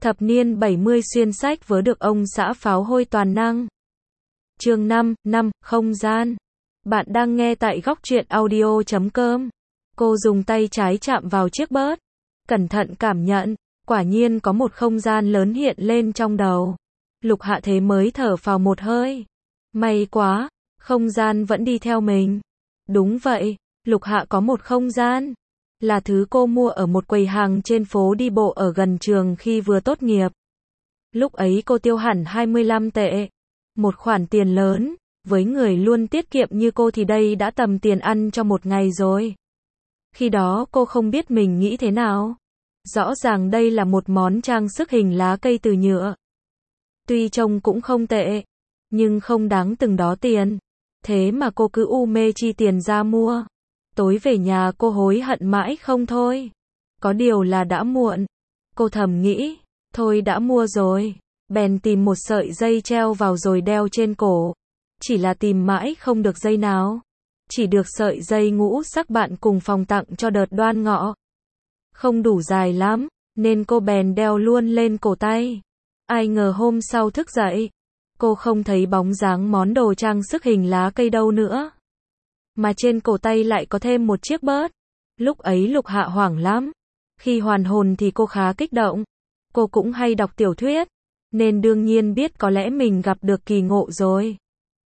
Thập niên 70 xuyên sách vớ được ông xã pháo hôi toàn năng. Chương 5, không gian. Bạn đang nghe tại góc truyện audio.com. Cô dùng tay trái chạm vào chiếc bớt. Cẩn thận cảm nhận, quả nhiên có một không gian lớn hiện lên trong đầu. Lục Hạ thế mới thở phào một hơi. May quá, không gian vẫn đi theo mình. Đúng vậy, Lục Hạ có một không gian. Là thứ cô mua ở một quầy hàng trên phố đi bộ ở gần trường khi vừa tốt nghiệp. Lúc ấy cô tiêu hẳn 25 tệ. Một khoản tiền lớn, với người luôn tiết kiệm như cô thì đây đã tầm tiền ăn cho một ngày rồi. Khi đó cô không biết mình nghĩ thế nào. Rõ ràng đây là một món trang sức hình lá cây từ nhựa. Tuy trông cũng không tệ, nhưng không đáng từng đó tiền. Thế mà cô cứ u mê chi tiền ra mua. Tối về nhà cô hối hận mãi không thôi. Có điều là đã muộn. Cô thầm nghĩ, thôi đã mua rồi. Bèn tìm một sợi dây treo vào rồi đeo trên cổ. Chỉ là tìm mãi không được dây nào. Chỉ được sợi dây ngũ sắc bạn cùng phòng tặng cho đợt Đoan Ngọ. Không đủ dài lắm, nên cô bèn đeo luôn lên cổ tay. Ai ngờ hôm sau thức dậy, cô không thấy bóng dáng món đồ trang sức hình lá cây đâu nữa. Mà trên cổ tay lại có thêm một chiếc bớt. Lúc ấy Lục Hạ hoảng lắm. Khi hoàn hồn thì cô khá kích động. Cô cũng hay đọc tiểu thuyết, nên đương nhiên biết có lẽ mình gặp được kỳ ngộ rồi.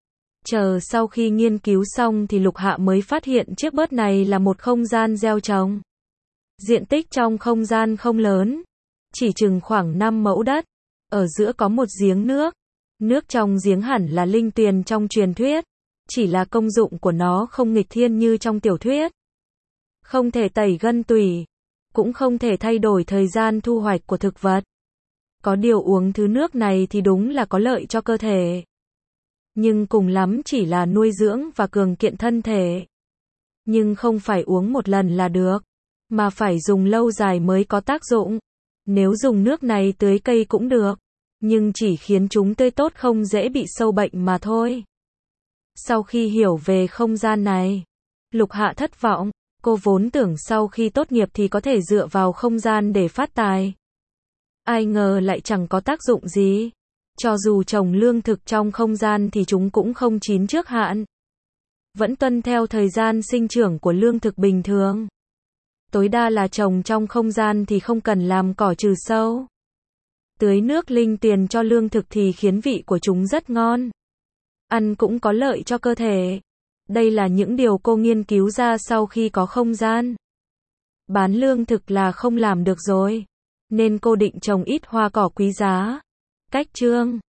Chờ sau khi nghiên cứu xong thì Lục Hạ mới phát hiện chiếc bớt này là một không gian gieo trồng. Diện tích trong không gian không lớn, chỉ chừng khoảng 5 mẫu đất. Ở giữa có một giếng nước. Nước trong giếng hẳn là linh tuyền trong truyền thuyết. Chỉ là công dụng của nó không nghịch thiên như trong tiểu thuyết. Không thể tẩy gân tủy, cũng không thể thay đổi thời gian thu hoạch của thực vật. Có điều uống thứ nước này thì đúng là có lợi cho cơ thể. Nhưng cùng lắm chỉ là nuôi dưỡng và cường kiện thân thể. Nhưng không phải uống một lần là được, mà phải dùng lâu dài mới có tác dụng. Nếu dùng nước này tưới cây cũng được, nhưng chỉ khiến chúng tươi tốt không dễ bị sâu bệnh mà thôi. Sau khi hiểu về không gian này, Lục Hạ thất vọng. Cô vốn tưởng sau khi tốt nghiệp thì có thể dựa vào không gian để phát tài. Ai ngờ lại chẳng có tác dụng gì. Cho dù trồng lương thực trong không gian thì chúng cũng không chín trước hạn. Vẫn tuân theo thời gian sinh trưởng của lương thực bình thường. Tối đa là trồng trong không gian thì không cần làm cỏ trừ sâu. Tưới nước linh tuyền cho lương thực thì khiến vị của chúng rất ngon. Ăn cũng có lợi cho cơ thể. Đây là những điều cô nghiên cứu ra sau khi có không gian. Bán lương thực là không làm được rồi, nên cô định trồng ít hoa cỏ quý giá. Cách chương